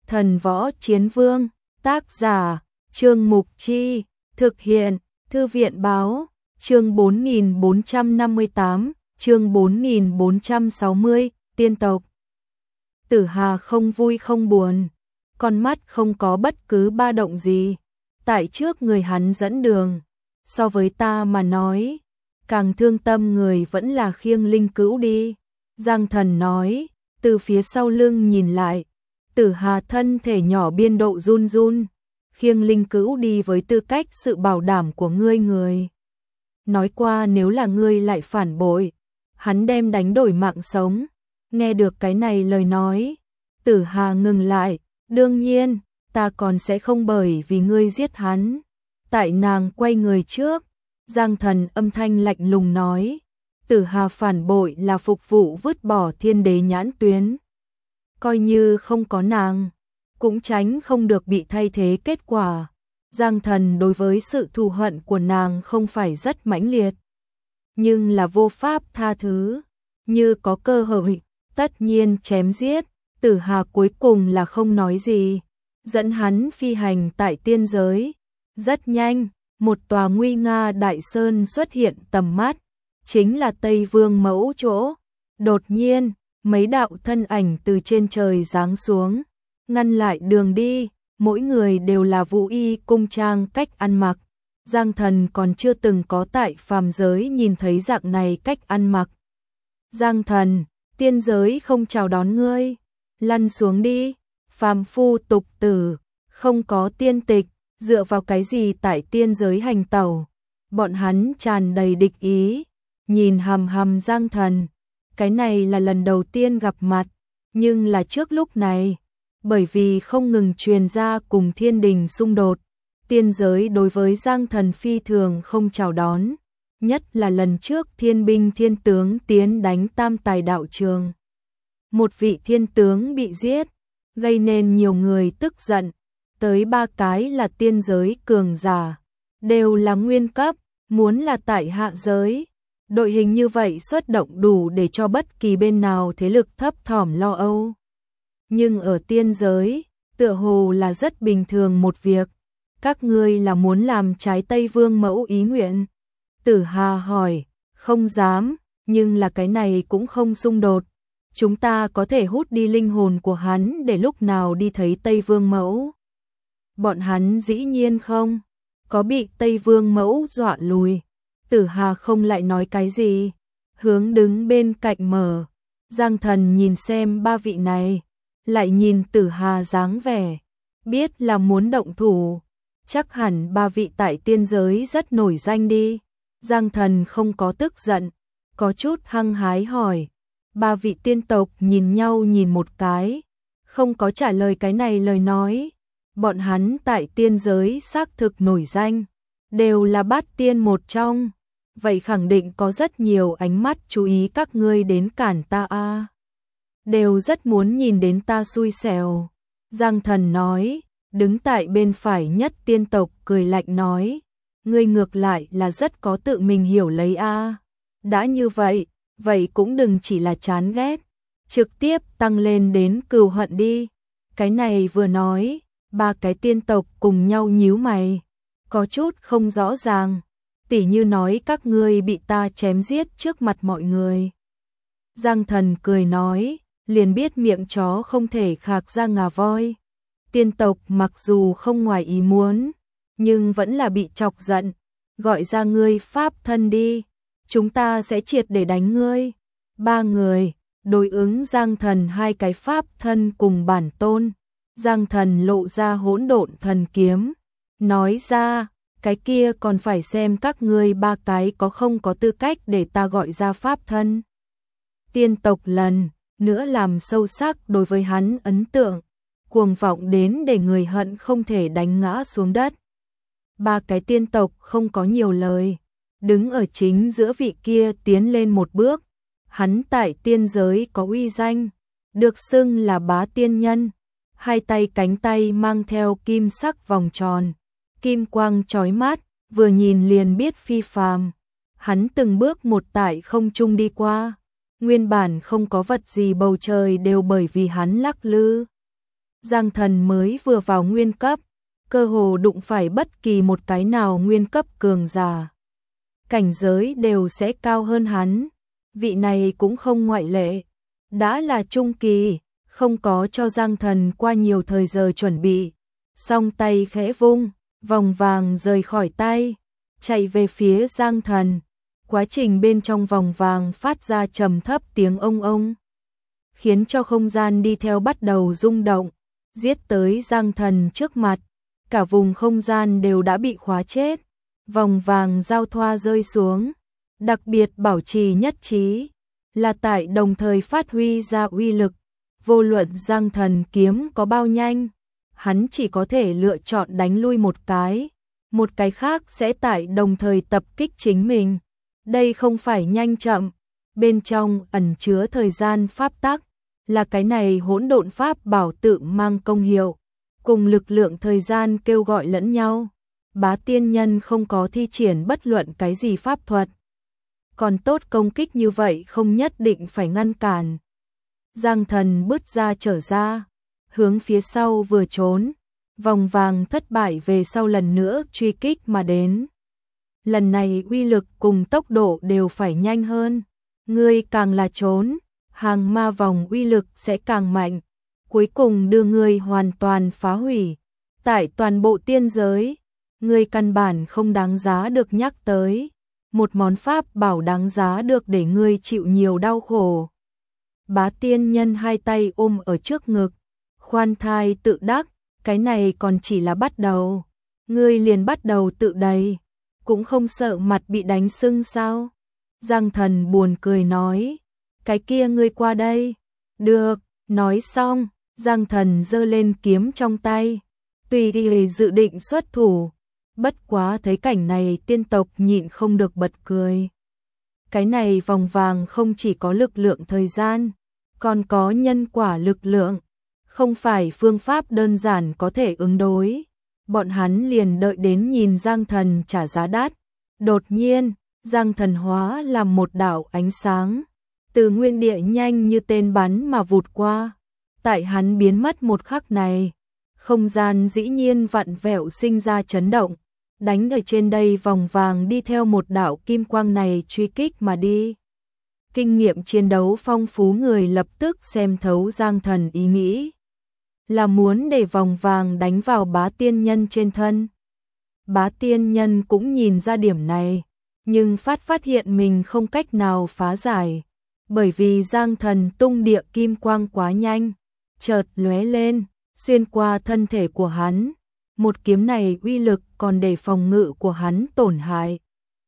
Thần Võ Chiến Vương, tác giả, Trương Mục Chi, thực hiện, Thư viện Báo, chương 4458, chương 4460, tiên tộc. Tử Hà không vui không buồn, con mắt không có bất cứ ba động gì, tại trước người hắn dẫn đường, so với ta mà nói, càng thương tâm người vẫn là Khiêng Linh Cữu đi. Giang Thần nói, từ phía sau lưng nhìn lại, Tử Hà thân thể nhỏ biên độ run run, Khiêng Linh Cữu đi với tư cách sự bảo đảm của ngươi. Nói qua nếu là ngươi lại phản bội, hắn đem đánh đổi mạng sống. Nghe được cái này lời nói, Tử Hà ngừng lại, đương nhiên, ta còn sẽ không bởi vì ngươi giết hắn. Tại nàng quay người trước, Giang Thần âm thanh lạnh lùng nói, Tử Hà phản bội là phục vụ vứt bỏ thiên đế nhãn tuyến. Coi như không có nàng, cũng tránh không được bị thay thế kết quả. Giang Thần đối với sự thù hận của nàng không phải rất mãnh liệt, nhưng là vô pháp tha thứ, như có cơ hội, tất nhiên chém giết. Tử Hà cuối cùng là không nói gì, dẫn hắn phi hành tại tiên giới. Rất nhanh, một tòa nguy nga đại sơn xuất hiện tầm mắt, chính là Tây Vương Mẫu chỗ. Đột nhiên, mấy đạo thân ảnh từ trên trời giáng xuống, ngăn lại đường đi, mỗi người đều là vũ y cung trang cách ăn mặc. Giang Thần còn chưa từng có tại phàm giới nhìn thấy dạng này cách ăn mặc. Giang Thần, tiên giới không chào đón ngươi, lăn xuống đi, phàm phu tục tử, không có tiên tịch, dựa vào cái gì tại tiên giới hành tẩu. Bọn hắn tràn đầy địch ý, nhìn hằm hằm Giang Thần. Cái này là lần đầu tiên gặp mặt, nhưng là trước lúc này, bởi vì không ngừng truyền ra cùng thiên đình xung đột, tiên giới đối với Giang Thần phi thường không chào đón, nhất là lần trước thiên binh thiên tướng tiến đánh Tam Tài đạo trường. Một vị thiên tướng bị giết, gây nên nhiều người tức giận, tới 3 cái là tiên giới cường giả, đều là nguyên cấp, muốn là tại hạ giới. Đội hình như vậy xuất động đủ để cho bất kỳ bên nào thế lực thấp thỏm lo âu. Nhưng ở tiên giới, tựa hồ là rất bình thường một việc. Các ngươi là muốn làm trái Tây Vương Mẫu ý nguyện? Tử Hà hỏi, không dám, nhưng là cái này cũng không xung đột. Chúng ta có thể hút đi linh hồn của hắn để lúc nào đi thấy Tây Vương Mẫu. Bọn hắn dĩ nhiên không, có bị Tây Vương Mẫu dọa lùi. Tử Hà không lại nói cái gì, hướng đứng bên cạnh mở. Giang Thần nhìn xem 3 vị này, lại nhìn Tử Hà dáng vẻ, biết là muốn động thủ, chắc hẳn 3 vị tại tiên giới rất nổi danh đi. Giang Thần không có tức giận, có chút hăng hái hỏi. 3 vị tiên tộc nhìn nhau nhìn một cái, không có trả lời cái này lời nói. Bọn hắn tại tiên giới xác thực nổi danh, đều là bát tiên một trong. Vậy khẳng định có rất nhiều ánh mắt chú ý các ngươi đến cản ta a, đều rất muốn nhìn đến ta xui xẻo. Giang Thần nói, đứng tại bên phải nhất tiên tộc cười lạnh nói, ngươi ngược lại là rất có tự mình hiểu lấy a. Đã như vậy, vậy cũng đừng chỉ là chán ghét, trực tiếp tăng lên đến cừu hận đi. Cái này vừa nói, 3 cái tiên tộc cùng nhau nhíu mày, có chút không rõ ràng. Tỉ như nói các ngươi bị ta chém giết trước mặt mọi người. Giang Thần cười nói, liền biết miệng chó không thể khạc ra ngà voi. Tiên tộc mặc dù không ngoài ý muốn, nhưng vẫn là bị chọc giận. Gọi ra ngươi pháp thân đi, chúng ta sẽ triệt để đánh ngươi. 3 người, đối ứng Giang Thần 2 cái pháp thân cùng bản tôn. Giang Thần lộ ra hỗn độn thần kiếm, nói ra, cái kia còn phải xem các ngươi 3 cái có không có tư cách để ta gọi ra pháp thân. Tiên tộc lần nữa làm sâu sắc đối với hắn ấn tượng, cuồng vọng đến để người hận không thể đánh ngã xuống đất. 3 cái tiên tộc không có nhiều lời, đứng ở chính giữa vị kia tiến lên một bước. Hắn tại tiên giới có uy danh, được xưng là bá tiên nhân, 2 tay cánh tay mang theo kim sắc vòng tròn, kim quang chói mắt, vừa nhìn liền biết phi phàm. Hắn từng bước một tại không trung đi qua, nguyên bản không có vật gì bầu trời đều bởi vì hắn lắc lư. Giang Thần mới vừa vào nguyên cấp, cơ hồ đụng phải bất kỳ một cái nào nguyên cấp cường giả. Cảnh giới đều sẽ cao hơn hắn, vị này cũng không ngoại lệ. Đã là trung kỳ, không có cho Giang Thần qua nhiều thời giờ chuẩn bị. Song tay khẽ vung, vòng vàng rời khỏi tay, chạy về phía Giang Thần. Quá trình bên trong vòng vàng phát ra trầm thấp tiếng ông ông, khiến cho không gian đi theo bắt đầu rung động, giết tới Giang Thần trước mặt. Cả vùng không gian đều đã bị khóa chết, vòng vàng giao thoa rơi xuống, đặc biệt bảo trì nhất trí, là tại đồng thời phát huy ra uy lực. Vô luận Giang Thần kiếm có bao nhanh, hắn chỉ có thể lựa chọn đánh lui một cái khác sẽ tại đồng thời tập kích chính mình. Đây không phải nhanh chậm, bên trong ẩn chứa thời gian pháp tắc, là cái này hỗn độn pháp bảo tự mang công hiệu, cùng lực lượng thời gian kêu gọi lẫn nhau. Bá tiên nhân không có thi triển bất luận cái gì pháp thuật, còn tốt công kích như vậy không nhất định phải ngăn cản. Giang Thần bứt ra trở ra, hướng phía sau vừa trốn, vòng vàng thất bại về sau lần nữa truy kích mà đến. Lần này uy lực cùng tốc độ đều phải nhanh hơn, ngươi càng là trốn, hàng ma vòng uy lực sẽ càng mạnh, cuối cùng đưa ngươi hoàn toàn phá hủy. Tại toàn bộ tiên giới, ngươi căn bản không đáng giá được nhắc tới, một món pháp bảo đáng giá được để ngươi chịu nhiều đau khổ. Bá tiên nhân hai tay ôm ở trước ngực, khoan thai tự đắc, cái này còn chỉ là bắt đầu, ngươi liền bắt đầu tự đầy, cũng không sợ mặt bị đánh sưng sao? Giang Thần buồn cười nói, cái kia ngươi qua đây. Được, nói xong, Giang Thần giơ lên kiếm trong tay, tùy ý dự định xuất thủ. Bất quá thấy cảnh này tiên tộc nhịn không được bật cười. Cái này vòng vàng không chỉ có lực lượng thời gian, còn có nhân quả lực lượng, không phải phương pháp đơn giản có thể ứng đối. Bọn hắn liền đợi đến nhìn Giang Thần trả giá đắt. Đột nhiên, Giang Thần hóa làm một đạo ánh sáng, từ nguyên địa nhanh như tên bắn mà vụt qua. Tại hắn biến mất một khắc này, không gian dĩ nhiên vặn vẹo sinh ra chấn động, đánh ở trên đây vòng vàng đi theo một đạo kim quang này truy kích mà đi. Kinh nghiệm chiến đấu phong phú người lập tức xem thấu Giang Thần ý nghĩ, là muốn để vòng vàng đánh vào bá tiên nhân trên thân. Bá tiên nhân cũng nhìn ra điểm này, nhưng phát hiện mình không cách nào phá giải, bởi vì Giang Thần tung địa kim quang quá nhanh, chợt lóe lên, xuyên qua thân thể của hắn. Một kiếm này uy lực còn để phòng ngự của hắn tổn hại.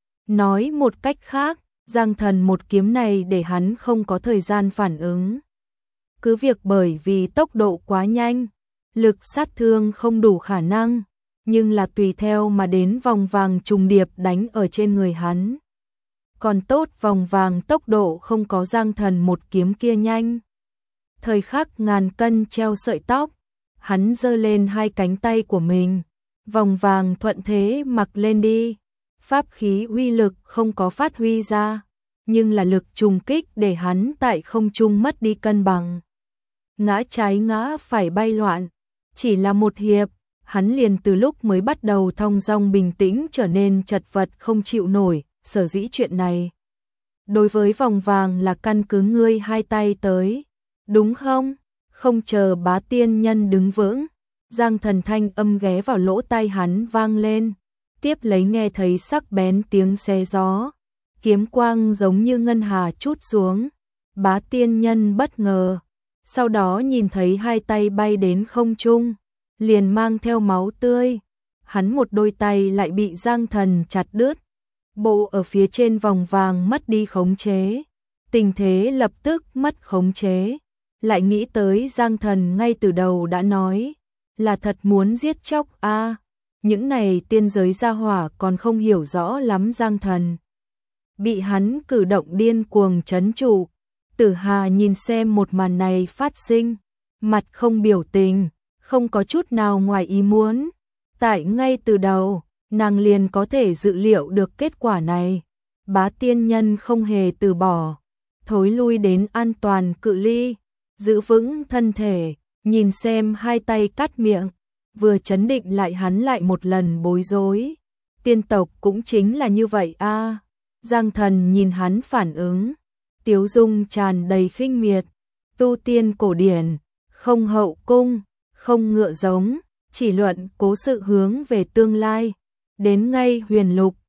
Nói một cách khác, Giang Thần một kiếm này để hắn không có thời gian phản ứng. Cứ việc bởi vì tốc độ quá nhanh, lực sát thương không đủ khả năng, nhưng là tùy theo mà đến vòng vàng trùng điệp đánh ở trên người hắn. Còn tốt vòng vàng tốc độ không có Giang Thần một kiếm kia nhanh. Thời khắc ngàn cân treo sợi tóc, hắn giơ lên hai cánh tay của mình, vòng vàng thuận thế mặc lên đi. Pháp khí uy lực không có phát huy ra, nhưng là lực trùng kích để hắn tại không trung mất đi cân bằng. Ngã trái ngã phải bay loạn, chỉ là một hiệp, hắn liền từ lúc mới bắt đầu thong dong bình tĩnh trở nên chật vật không chịu nổi. Sở dĩ chuyện này đối với vòng vàng là căn cứ ngươi hai tay tới, đúng không? Không chờ bá tiên nhân đứng vững, Giang Thần thanh âm ghé vào lỗ tai hắn vang lên, tiếp lấy nghe thấy sắc bén tiếng xé gió, kiếm quang giống như ngân hà trút xuống. Bá tiên nhân bất ngờ, sau đó nhìn thấy hai tay bay đến không trung, liền mang theo máu tươi. Hắn một đôi tay lại bị Giang Thần chặt đứt, bộ ở phía trên vòng vàng mất đi khống chế, tình thế lập tức mất khống chế. Lại nghĩ tới Giang Thần ngay từ đầu đã nói, là thật muốn giết chóc a. Những này tiên giới gia hỏa còn không hiểu rõ lắm Giang Thần. Bị hắn cử động điên cuồng trấn trụ, Tử Hà nhìn xem một màn này phát sinh, mặt không biểu tình, không có chút nào ngoài ý muốn. Tại ngay từ đầu, nàng liền có thể dự liệu được kết quả này. Bá tiên nhân không hề từ bỏ, thối lui đến an toàn cự ly, giữ vững thân thể, nhìn xem hai tay cắt miệng, vừa chấn định lại hắn lại một lần bối rối. Tiên tộc cũng chính là như vậy a. Giang Thần nhìn hắn phản ứng, tiếu dung tràn đầy khinh miệt, tu tiên cổ điển, không hậu cung, không ngựa giống, chỉ luận cố sự hướng về tương lai, đến ngay huyền lục,